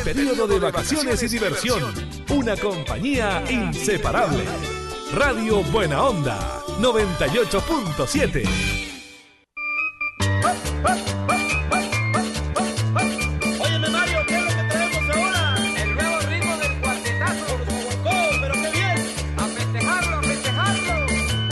periodo de vacaciones y diversión. Una compañía inseparable. Radio Buena Onda 98.7. Óyeme Mario, ¿qué es lo que traemos ahora? El nuevo ritmo del cuartetazo. ¡Oh, pero qué bien! ¡A festejarlo, a festejarlo!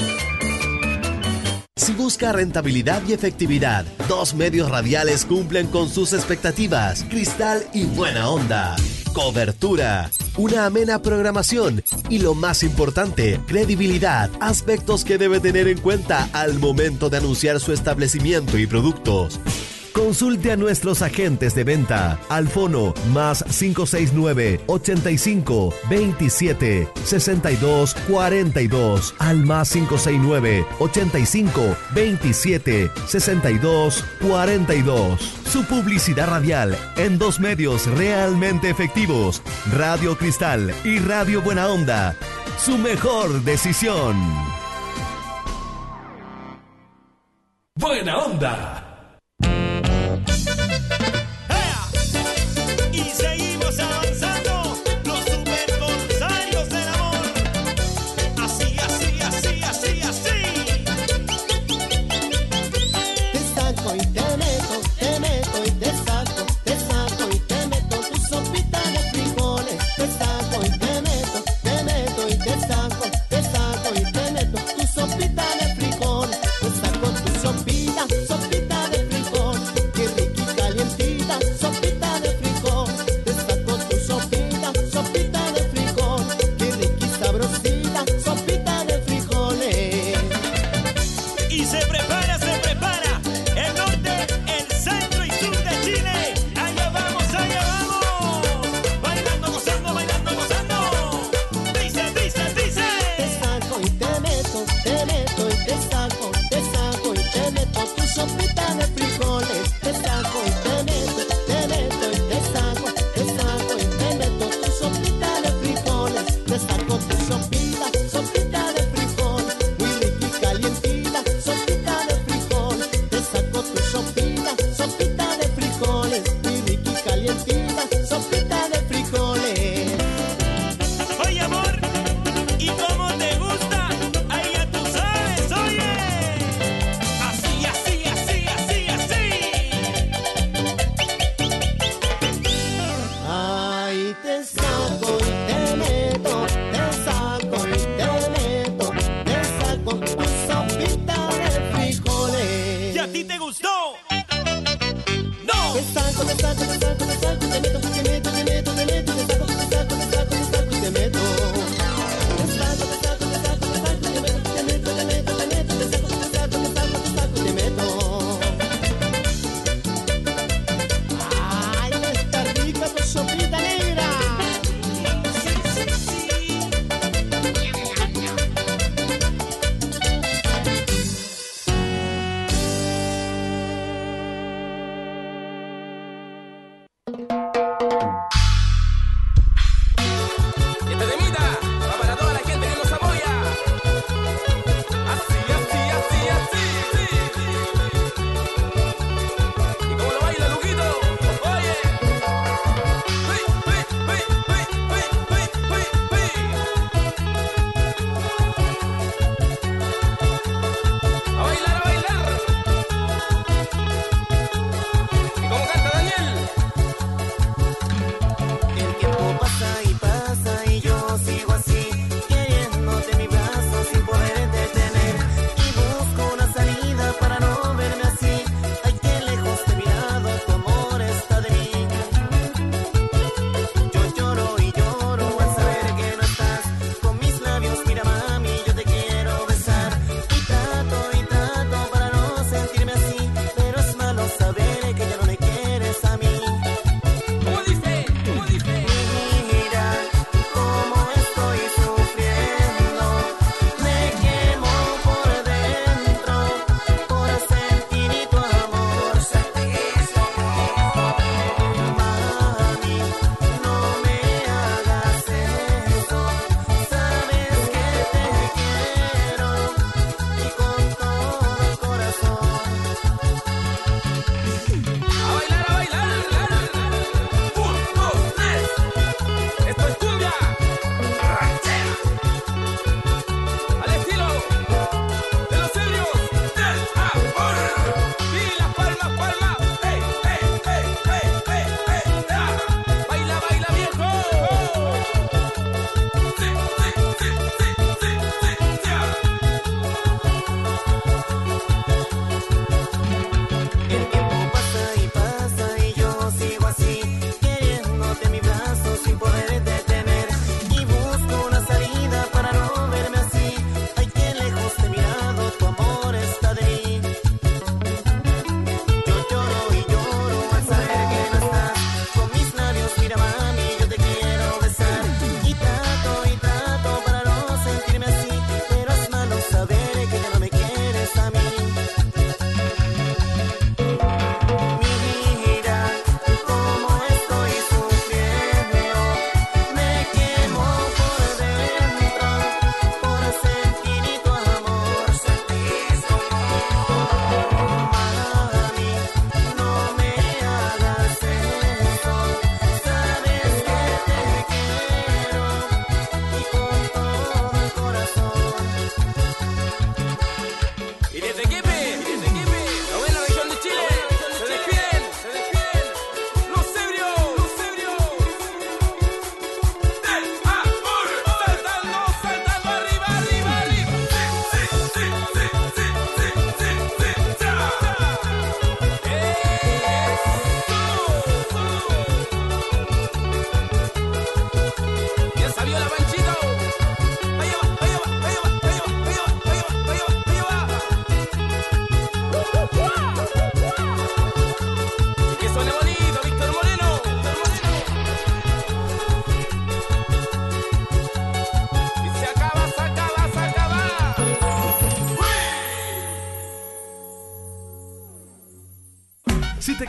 Si busca rentabilidad y efectividad, dos medios radiales cumplen con sus expectativas: Cristal y Buena Onda. Cobertura, una amena programación y, lo más importante, credibilidad, aspectos que debe tener en cuenta al momento de anunciar su establecimiento y productos. Consulte a nuestros agentes de venta al fono más 569-85-27-62-42, al más 569-85-27-62-42. Su publicidad radial en dos medios realmente efectivos: Radio Cristal y Radio Buena Onda. Su mejor decisión. Buena Onda. Y seguimos avanzando, los supercorsarios del amor. Así, así, así, así, así. Te saco y te meto y te saco y te meto tu sopita de frijoles. Te saco y te meto y te saco y te meto tu sopita de frijoles. Te saco tu sopita de frijol, que rica y calientita, sopita de frijol. Te saco tu sopita de frijol, que rica y sabrosita, sopita de frijoles. Y se prepara el norte, el centro y sur de Chile. Allá vamos, bailando, gozando. Dice. Te saco y te meto y te saco y te meto tu sopita de frijoles. Te saco y te meto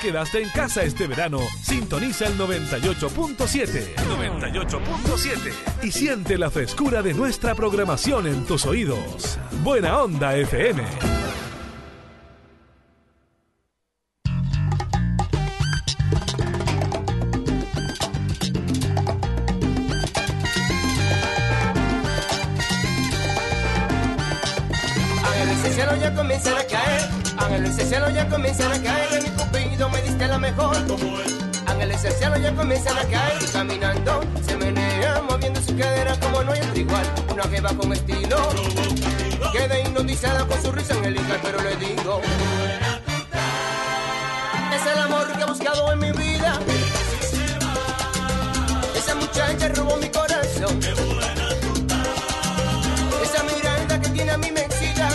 quedaste en casa este verano, sintoniza el 98.7. 98.7. Y siente la frescura de nuestra programación en tus oídos. Buena Onda FM. Cielo ya comienzan a caer, ángeles del cielo ya comienzan a caer, de mi cupido me diste la mejor. Ángeles del cielo ya comienzan a caer, y caminando se menea, moviendo su cadera como no hay otro igual. Una que va con estilo, quedé hipnotizada con su risa angelical, pero le digo, es el amor que he buscado en mi vida. Esa muchacha robó mi corazón, esa mirada que tiene a mí me excita.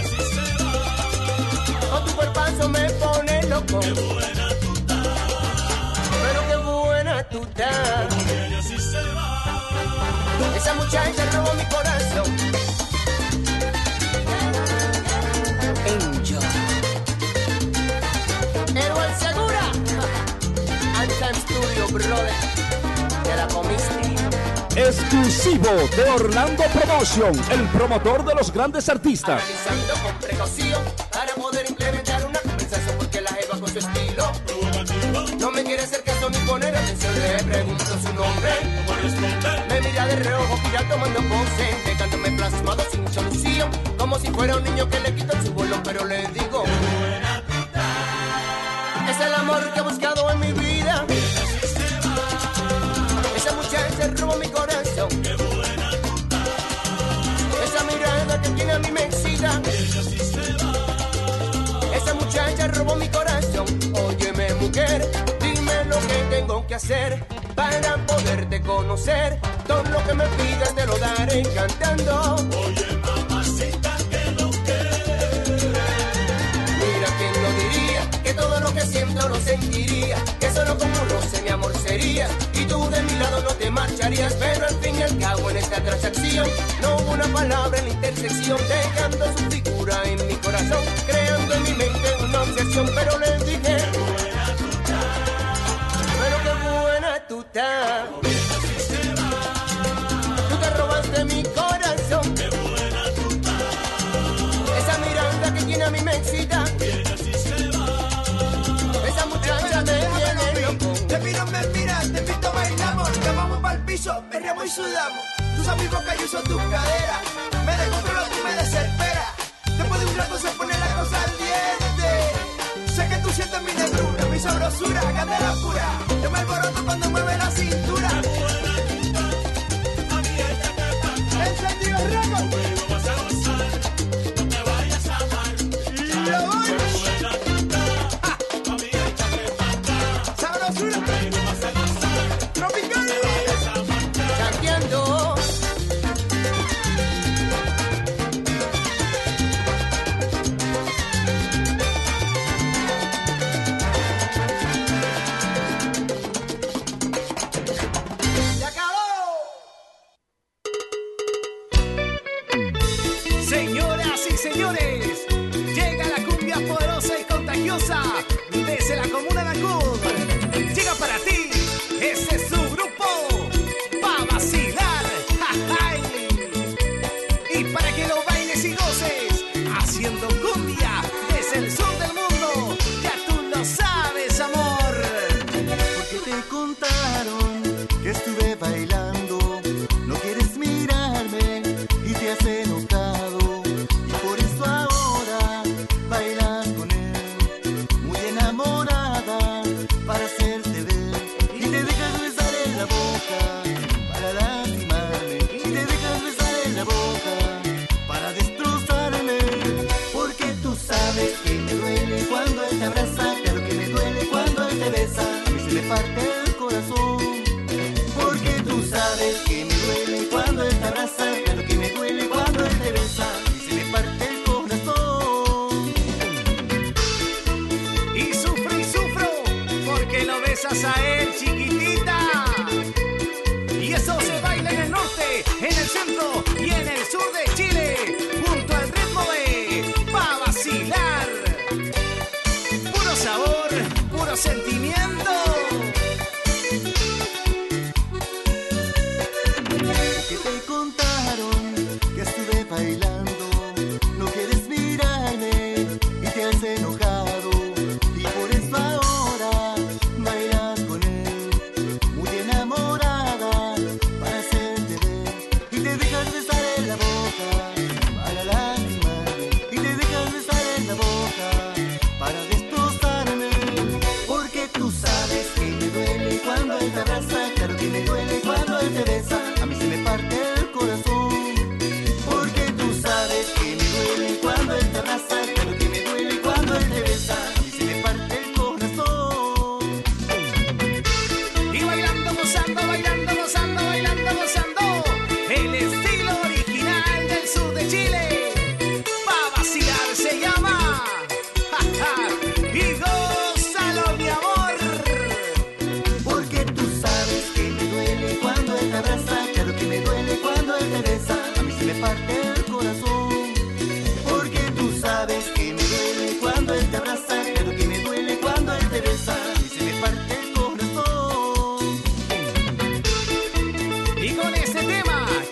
Con tu cuerpazo me pone loco. Qué buena tú estás. Pero qué buena tú estás. Ella sí se va. Esa muchacha robó mi corazón. Angel. Héroe Segura. Anthem Studio, brother. Te la comiste. Exclusivo de Orlando Promotion, el promotor de los grandes artistas. Analizando con precaución para poder implementar una conversación, porque la jeva con su estilo no me quiere hacer caso ni poner atención. Le pregunto su nombre, me mira de reojo, gira tomando pose, dejándome plasmado sin solución, como si fuera un niño que le quitan su vuelo. Pero le digo, es el amor que he buscado en mi vida. Esa muchacha robó mi corazón. Qué buena tú estás. Esa mirada que tiene a mí me excita. Ella sí se va. Esa muchacha robó mi corazón. Óyeme, mujer, dime lo que tengo que hacer para poderte conocer. Todo lo que me pidas te lo daré cantando. Oye, mamacita, que lo que. Mira, quién lo diría, que todo lo que siento lo sentiría, que solo como roce mi amor sería, y tú de mi lado no te marcharías. Pero al fin y al cabo en esta transacción no hubo una palabra en la intersección, dejando su figura en mi corazón, creando en mi mente una obsesión. Pero le dije, pero qué buena tú estás. Tú te robaste mi corazón. Qué buena tú estás. Esa mirada que tiene a mí me excita. Esa muchacha me tiene loco. Te miro, me miras, te invito, bailamos, nos vamos pa'l piso, perreamos y sudamos. Tus amigos que yo son tus caderas, me descontrolo, tú me desesperas. Después de un rato se pone la cosa al diente. Sé que tú sientes mi negrura, mi sabrosura, candela pura. Yo me alboroto cuando mueve la cintura. Encendido el récord. Luego vas a gozar, no te vayas a amar. Y lo voy. Desde la comuna de Ancud llega para ti, ese es su grupo, pa' vacilar, y para que lo bailes y goces, haciendo cumbia desde el sur del mundo, ya tú lo sabes, amor. Porque te contaron que estuve bailando, no quieres mirarme y te has enojado, y por eso ahora bailas con él. Enamorada para hacerte ver, y te dejas besar en la boca para lastimarme, y te dejas besar en la boca para destrozarme, porque tú sabes que me duele cuando él te abraza, claro que me duele cuando él te besa, a mí se me parte el corazón, porque tú sabes que me duele cuando él te abraza, claro que me duele cuando él te besa, a mí se me parte el corazón. Y sufro, porque lo besas a él, chiquitita. Y eso se baila en el norte, en el centro y en el sur de Chile, junto al ritmo de Pa' Vacilar. Puro sabor, puro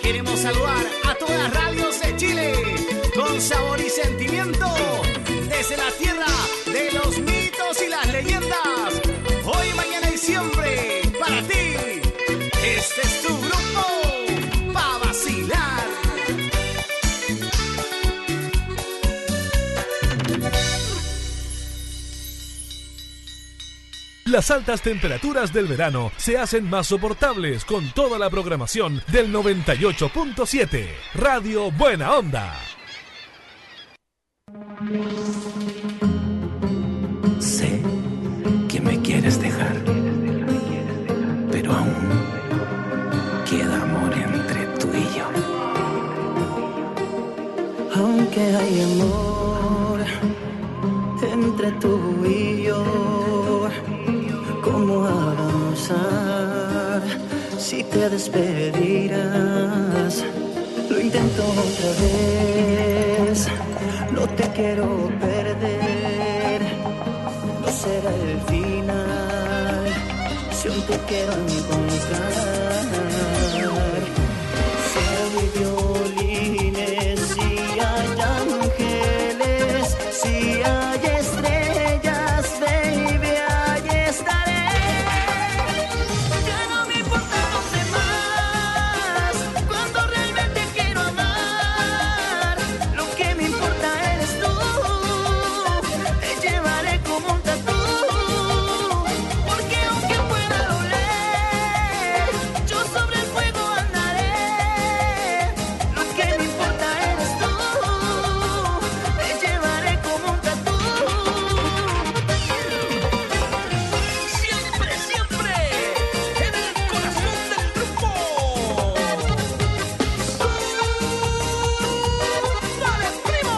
Queremos saludar a todas las radios de Chile con sabor y sentimiento desde la tierra de los mitos y las leyendas. Hoy, mañana y siempre para ti. Este es tu grupo pa' vacilar. Las altas temperaturas del verano se hacen más soportables con toda la programación del 98.7 Radio Buena Onda. Sé que me quieres dejar, pero aún queda amor entre tú y yo. Aunque hay amor entre tú y yo, ¿cómo avanzar si te despedirás? Lo intento otra vez, no te quiero perder, no será el final, si aún te quiero encontrar. Si hay violines, si hay ángeles, si hay estrellas, baby, ahí estaré. Ya no me importan los demás, cuando realmente quiero amar. Lo que me importa eres tú, te llevaré como un tatú. Porque aunque pueda doler, yo sobre el fuego andaré. Lo que me importa eres tú, te llevaré como un tatú. Siempre, siempre en el corazón del grupo. ¡Dale, primo!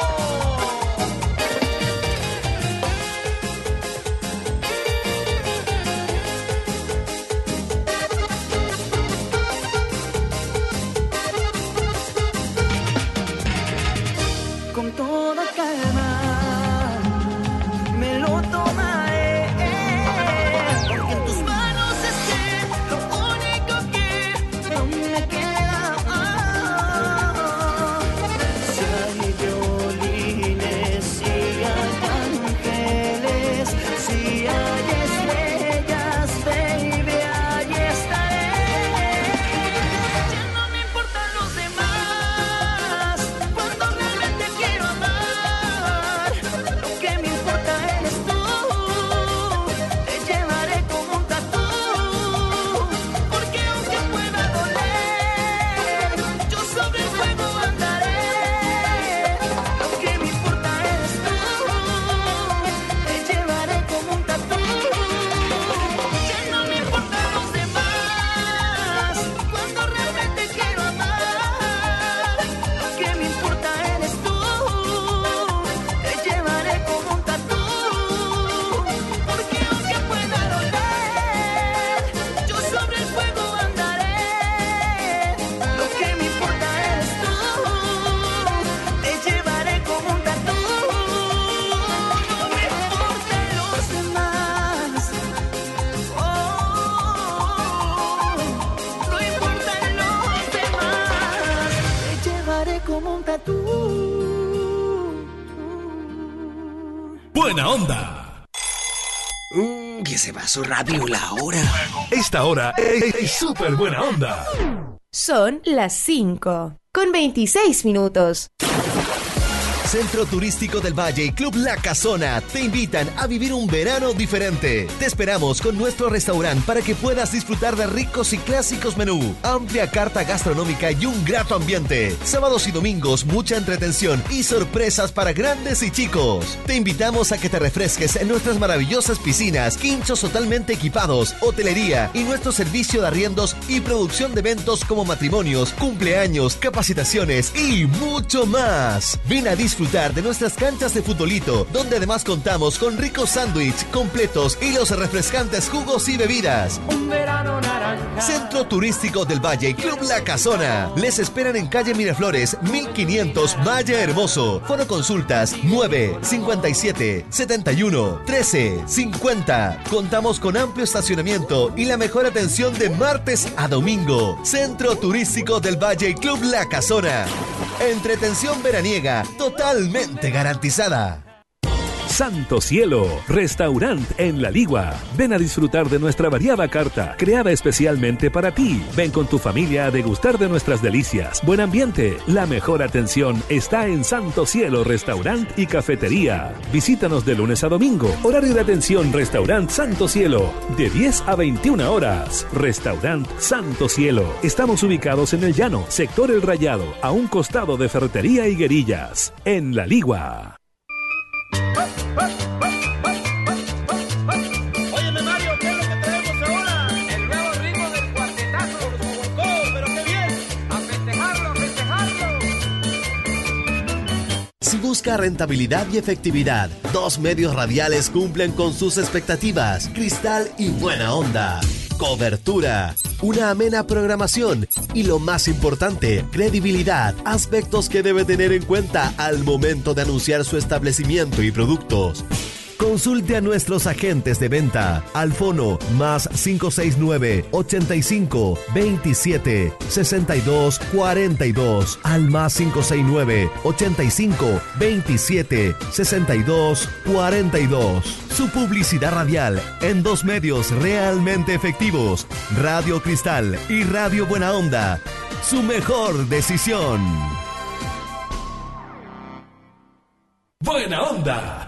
Con toda calma me lo tomaré, porque en tus manos esté lo único que no me queda. Si hay violines, si hay ángeles, si hay estrellas, baby, ahí estaré. Ya no me importan los demás, cuando realmente quiero amar. Lo que me importa eres tú, te llevaré como un tatú. Porque aunque pueda doler, yo sobre el fuego andaré. Lo que me importa eres tú, te llevaré como un tatú. Ya no me importan los demás, cuando realmente quiero amar. Lo que me importa eres tú, te llevaré como un tatú. Porque aunque pueda doler, yo sobre el fuego andaré. Lo que me importa eres tú, te llevaré como un tatú. No me importan los demás, no importan los demás, te llevaré como un tatú. Buena Onda. Que se pasó rápido la hora. Esta hora es súper buena onda. Son las 5:26 minutos. Centro Turístico del Valle y Club La Casona te invitan a vivir un verano diferente. Te esperamos con nuestro restaurante para que puedas disfrutar de ricos y clásicos menú, amplia carta gastronómica y un grato ambiente. Sábados y domingos, mucha entretención y sorpresas para grandes y chicos. Te invitamos a que te refresques en nuestras maravillosas piscinas, quinchos totalmente equipados, hotelería y nuestro servicio de arriendos y producción de eventos como matrimonios, cumpleaños, capacitaciones y mucho más. Ven a disfrutar disfrutar de nuestras canchas de futbolito, donde además contamos con ricos sándwiches completos y los refrescantes jugos y bebidas. Un verano naranja. Centro Turístico del Valle, Club La Casona. Les esperan en calle Miraflores, 1500, Valle Hermoso. Foro consultas 957 71 13 50. Contamos con amplio estacionamiento y la mejor atención de martes a domingo. Centro Turístico del Valle, Club La Casona. Entretención veraniega totalmente garantizada. Santo Cielo, restaurante en La Ligua. Ven a disfrutar de nuestra variada carta, creada especialmente para ti. Ven con tu familia a degustar de nuestras delicias. Buen ambiente, la mejor atención está en Santo Cielo, restaurante y cafetería. Visítanos de lunes a domingo. Horario de atención, restaurante Santo Cielo, de 10 a 21 horas. Restaurante Santo Cielo. Estamos ubicados en El Llano, sector El Rayado, a un costado de Ferretería Higuerillas, en La Ligua. Óyeme, Mario, ¿qué es lo que traemos ahora? El nuevo ritmo del cuartetazo. Pero qué bien. A festejarlo, a festejarlo. Si busca rentabilidad y efectividad, dos medios radiales cumplen con sus expectativas: Cristal y Buena Onda. Cobertura, una amena programación y, lo más importante, credibilidad, aspectos que debe tener en cuenta al momento de anunciar su establecimiento y productos. Consulte a nuestros agentes de venta al fono más 569 85 27 62 42, al más 569 85 27 62 42. Su publicidad radial en dos medios realmente efectivos: Radio Cristal y Radio Buena Onda. Su mejor decisión. Buena Onda,